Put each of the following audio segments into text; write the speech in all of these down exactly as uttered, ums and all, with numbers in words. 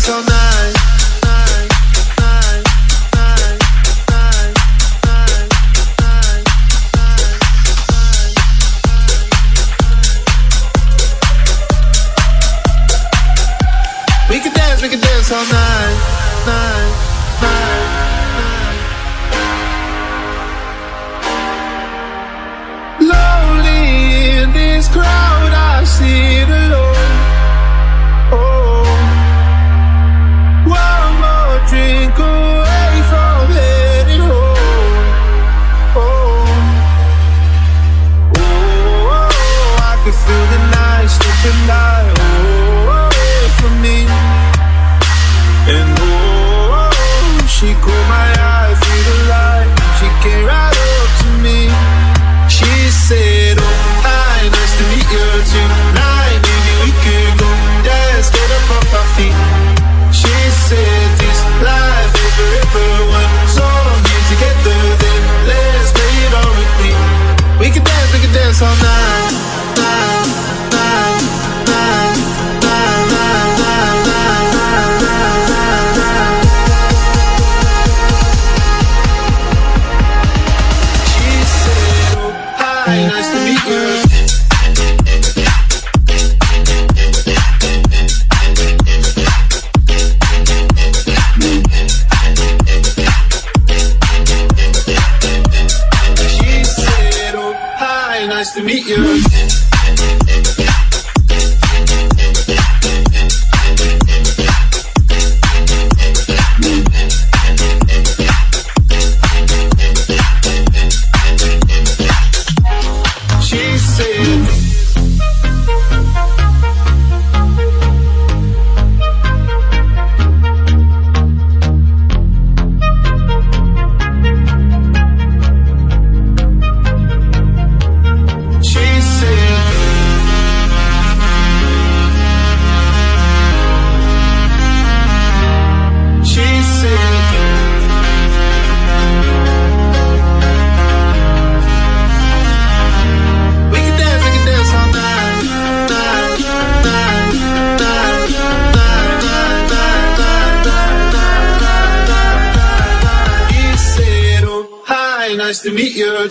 dance all night. We can dance, we can dance all night, night, night, night. Lonely in this crowd, I sit alone. Oh, one more drink away from heading home. Oh, oh, I can feel the night slipping by. Oh, away from me. And oh, she caught my eye through the light. She came right up to me. She said, oh, hi, nice to meet you tonight. Maybe we could go dance, get up off our feet. She said, this life is forever one song here together. Then let's play it on repeat. We can dance, we can dance all night, night, night, night, night, night, night, night, night, night. She said, oh, hi, nice to meet you. She said, oh, hi, nice to meet you. She said, she said, she said, we can dance, we can dance all night, night, night, night, night, night, night, night, night, night. He said, oh, hi, nice to meet you.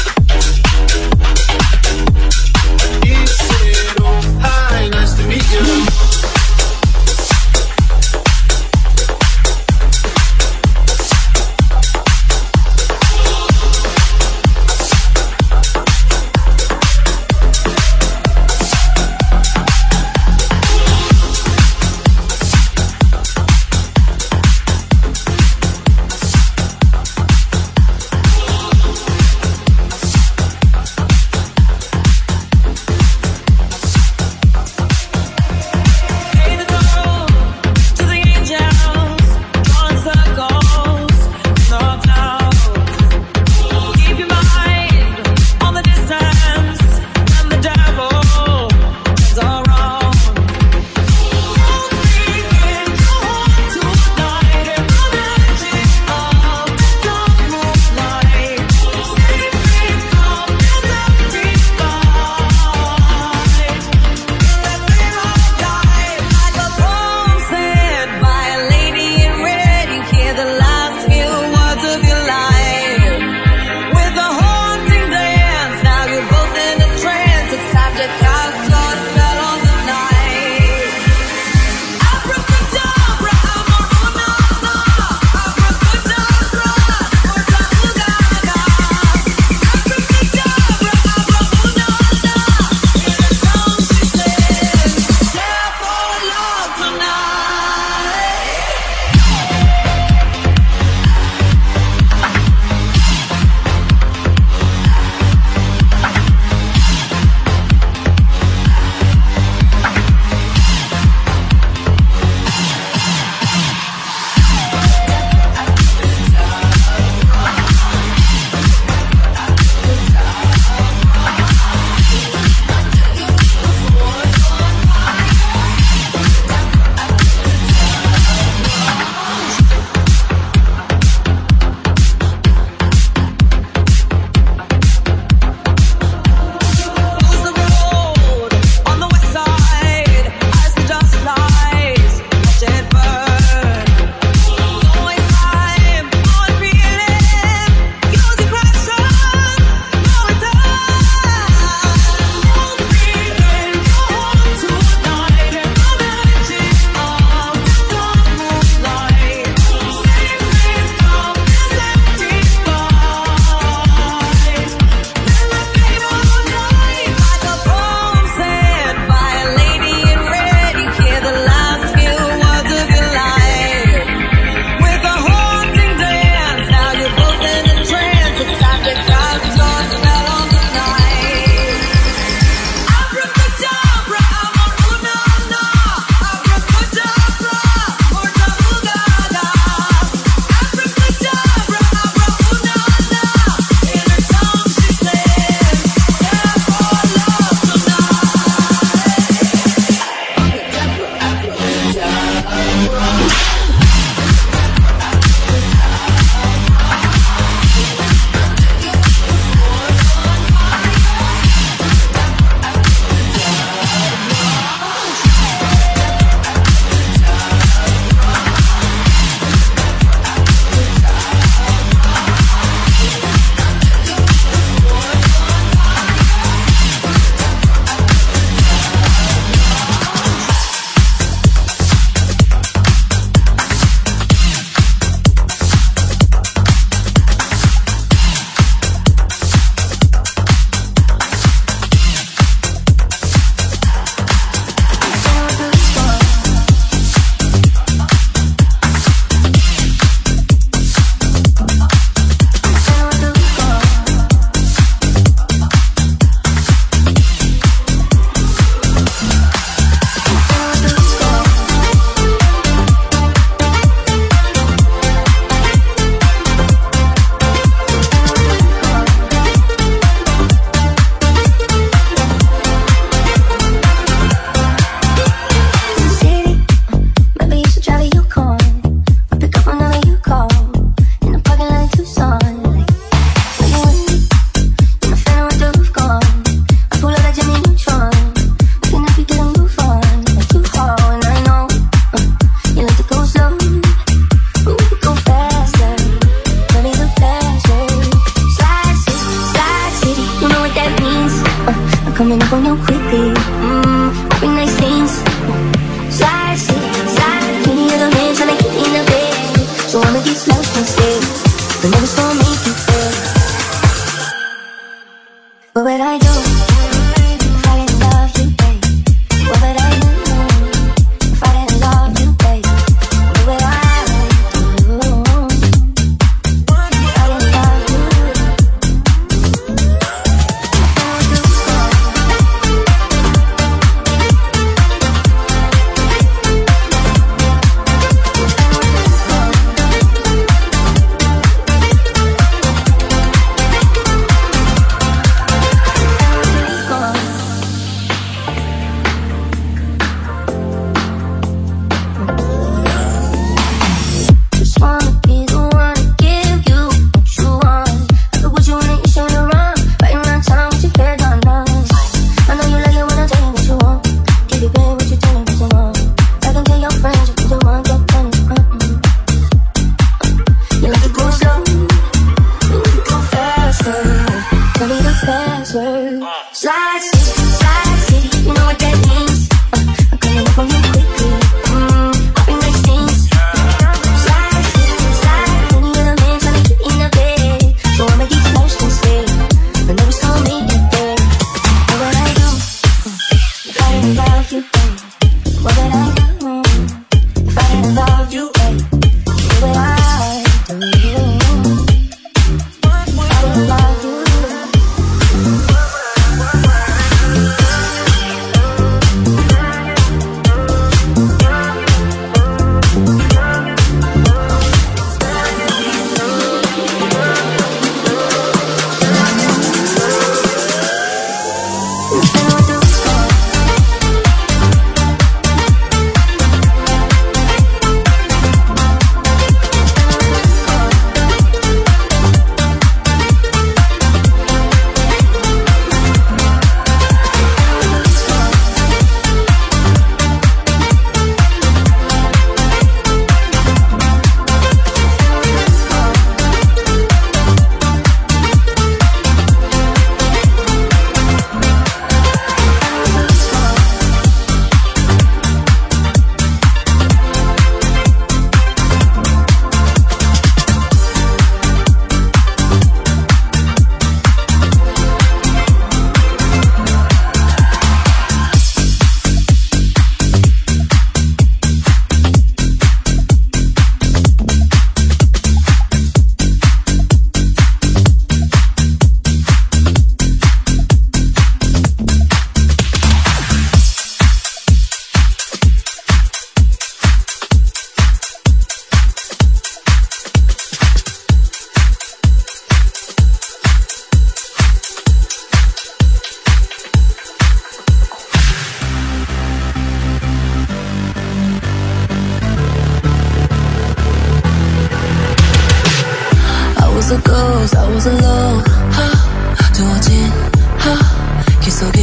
He said, oh, hi, nice to meet you. knows I was alone. 두어진 길 속에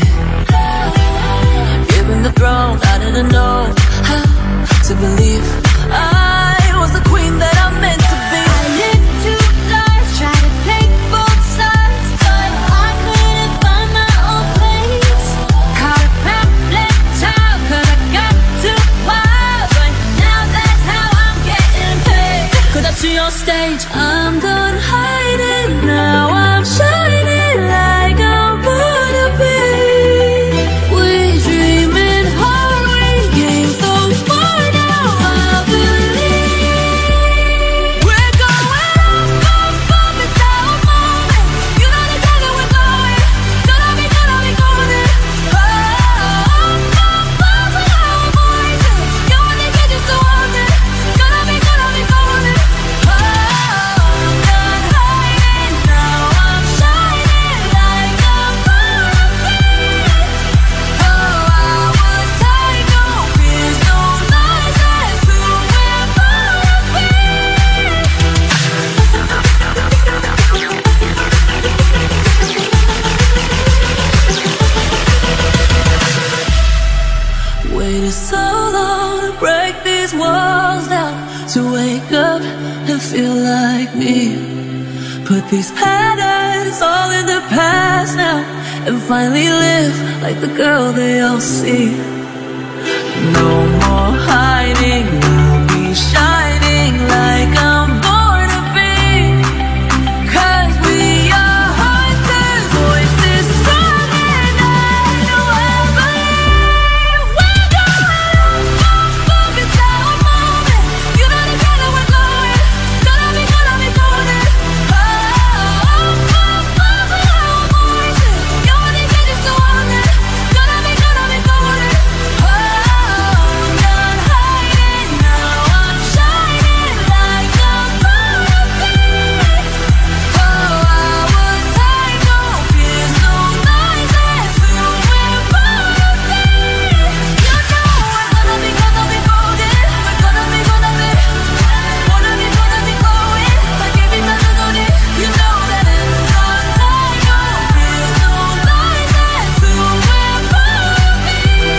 given the throne, I didn't know how to believe I was the queen that I meant to be. I lived two lives, tried to play both sides, but I couldn't find my own place. Caught a pamphlet child, cause I got too wild, but now that's how I'm getting paid. Cause up to your stage, I'm done hiding, now I'm shining like I'm born to be. We dreaming hard, we came so far, now I believe we're going up, up, up, it's our moment. You know the time that we're going, gonna be, gonna be going in. Oh, up, up, up, with our voices. You only get used to want it, gonna be, gonna be going in. Oh, I'm done hiding, now I'm shining like I'm born to be. Oh, I would take no fears, no lies, that's who we're born to be. Waited so long to break these walls down, to wake up and feel like me. Put these patterns all in the past now, and finally live like the girl they all see. No more hiding, I'll be shining like I'm born to be. Cause we are hunters, voices strong and I know I believe we're going up, up, up, it's our moment. You know the kind that we're going, gonna be, gonna be going in. Oh, up, up, up, with our voices. You only get used to want it, gonna be, gonna be going in. Oh, I'm done hiding, now I'm shining like I'm born to be. Oh, I would take no fears, no lies, that's who we're born to be. You know we're gonna be, gonna be golden. We're gonna be, gonna be, wanna be, gonna be going like every time we go there. You know that it's our time. No fears, no lies, that's who we're born to be.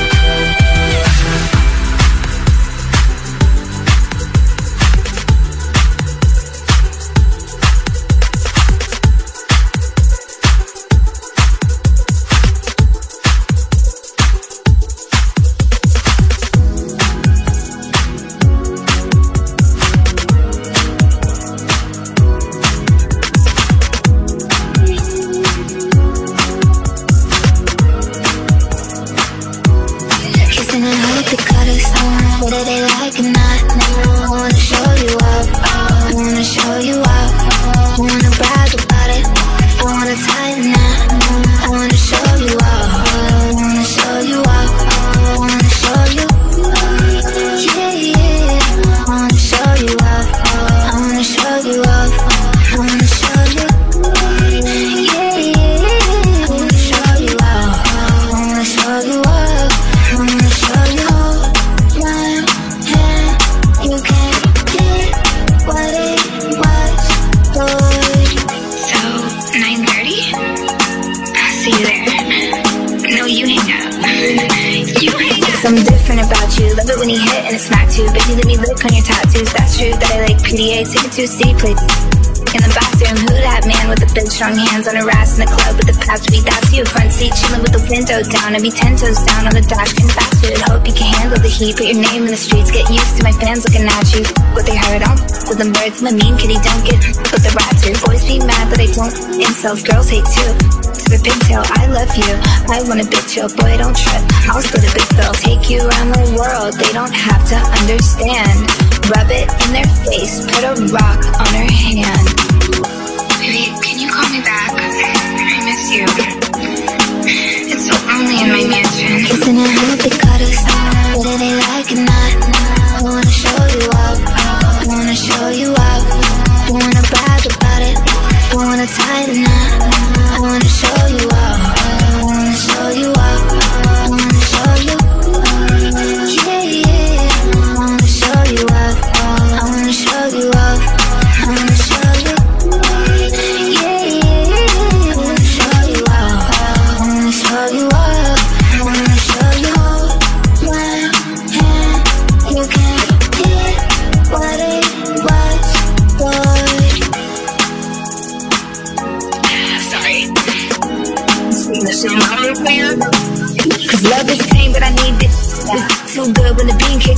Kissing and hope it cut us. Whether they like it or not, I wanna show you up. I wanna show you up. I wanna brag about it. I wanna tie the knot. I wanna show you up. I wanna show you up. I wanna show you. Yeah, yeah. I wanna show you up. I wanna show you up. I wanna show you. Yeah, yeah. I wanna show you up. I wanna show you up. I wanna show you my hand. You can't get what it was, boy. So, nine thirty? I'll see you there. No, you hang up. You hang up. Something different about you. Love it when you hit and it smacked you. Baby, let me look on your tattoos. That's true that I like P D A. Take it to a C, play in the bathroom. Who that man with the big strong hands on her ass in the club with the patch beat? That's you. Front seat chilling with the window down. I'd be ten toes down on the dash, getting faster. Hope you can handle the heat. Put your name in the streets. Get used to my fans looking at you. What they heard on with them birds. I'm a mean kitty, don't get with the rats too. Boys be mad that I don't insult. Girls hate too. To the pigtail, I love you. I want a big chill, boy, don't trip. I'll split a big bill. Take you around the world. They don't have to understand. Rub it in their face. Put a rock on her hand. Baby, can you call me back? I miss you. It's so lonely in my mansion. Kissing and hope they cut us. Whether they like it or not, I wanna show you up. I wanna show you up. I wanna brag about it. I wanna tie the knot. I wanna show you up. I wanna show you up. I wanna show you. Yeah, yeah. I wanna show you up. I wanna show you up. I wanna show you.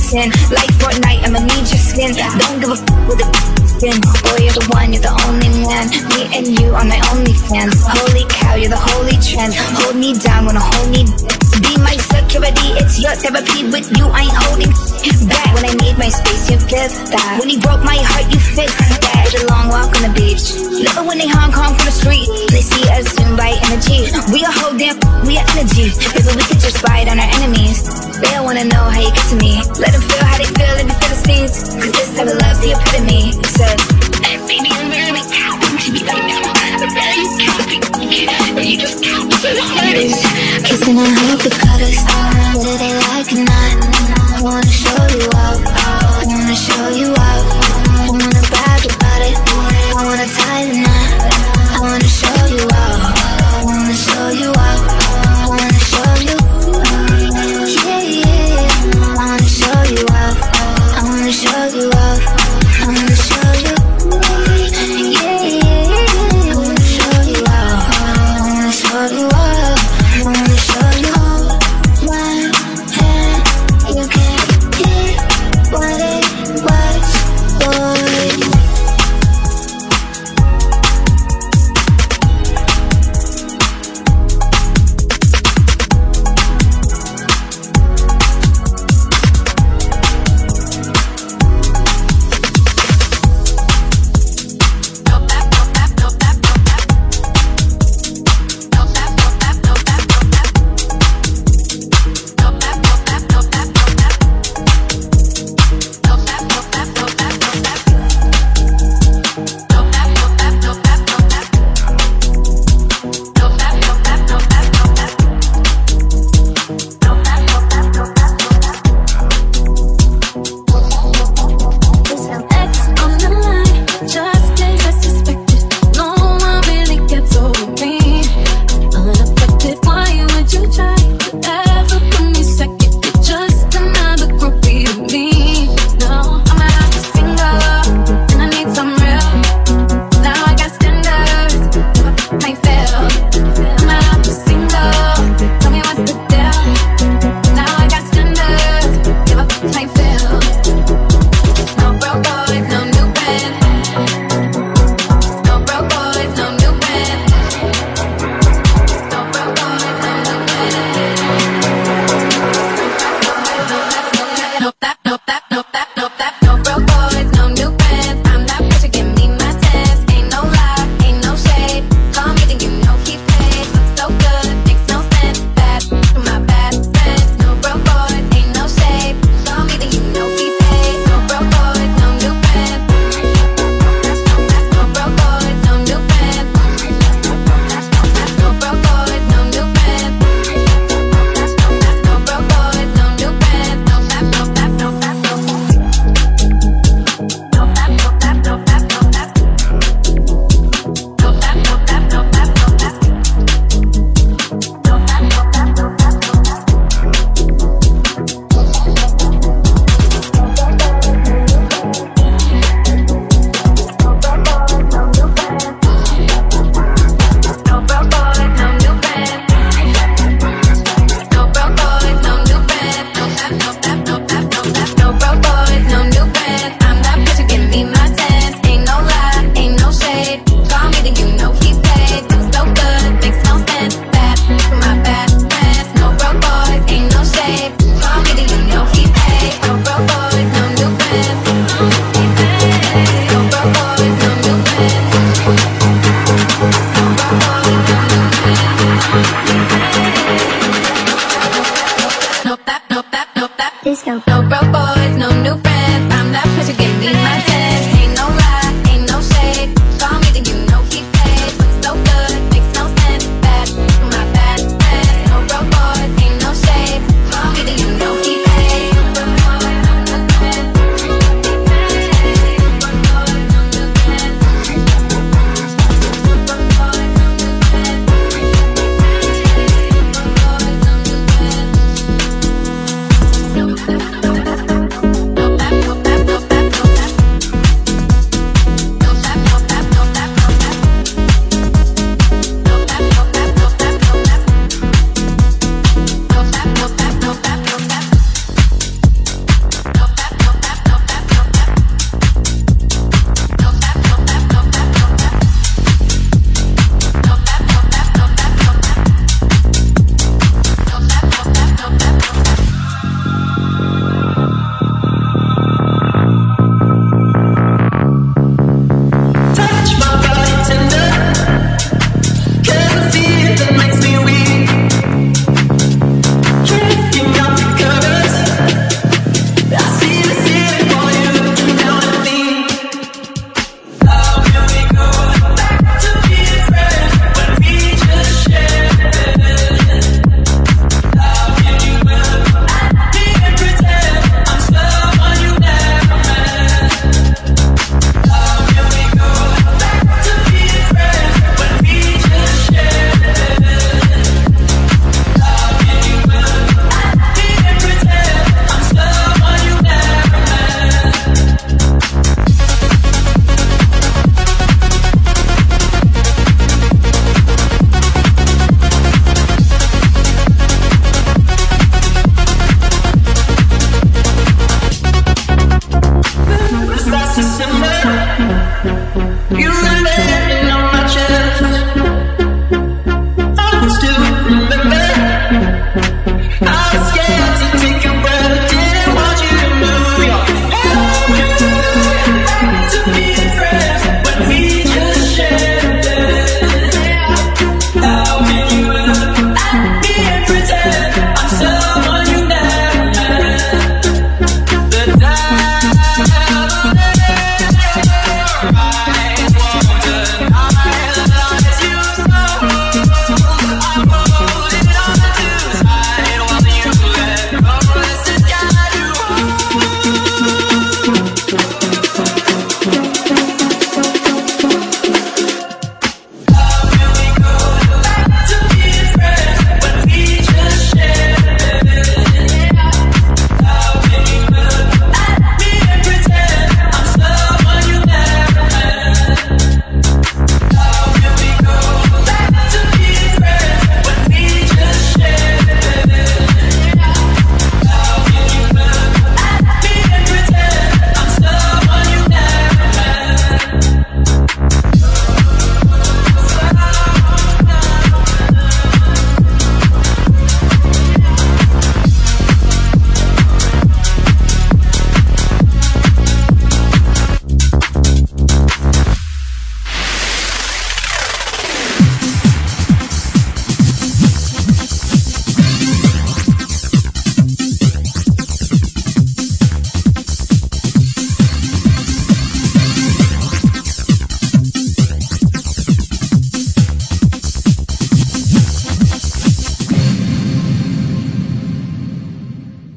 sin. Like Fortnite, I'ma need your skin. Don't give a f with a skin. Boy, you're the one, you're the only man. Me and you are my only fans. Holy cow, you're the holy trend. Hold me down, wanna hold me. Be my security, it's your therapy. With you, I ain't holding back. When I need my space, you give that. When you broke my heart, you fixed that. It's a long walk on the beach. Love it when they Hong Kong from the street. They see us soon by energy. We a whole damn, we a energy. Maybe we could just fight on our enemies. They don't wanna know how you get to me. Let them feel how they feel in the Philistines. Cause this type of love's the epitome. Said, hey, baby, I'm really counting to me right now. I'm really counting. You just count for the hardest. Kissing and hope the cutters. Whether they like or not, I wanna show you up. I wanna show you up. I wanna brag about it. I wanna tie the knot. I wanna show you up. I wanna show you up. I wanna show you. Yeah, yeah. I wanna show you up. I wanna show you up. I wanna show you. Yeah, yeah. I wanna show you up. I wanna show you up. I wanna show you. One hand, you can't get what it was, boy. No, no broke boys, no new friends.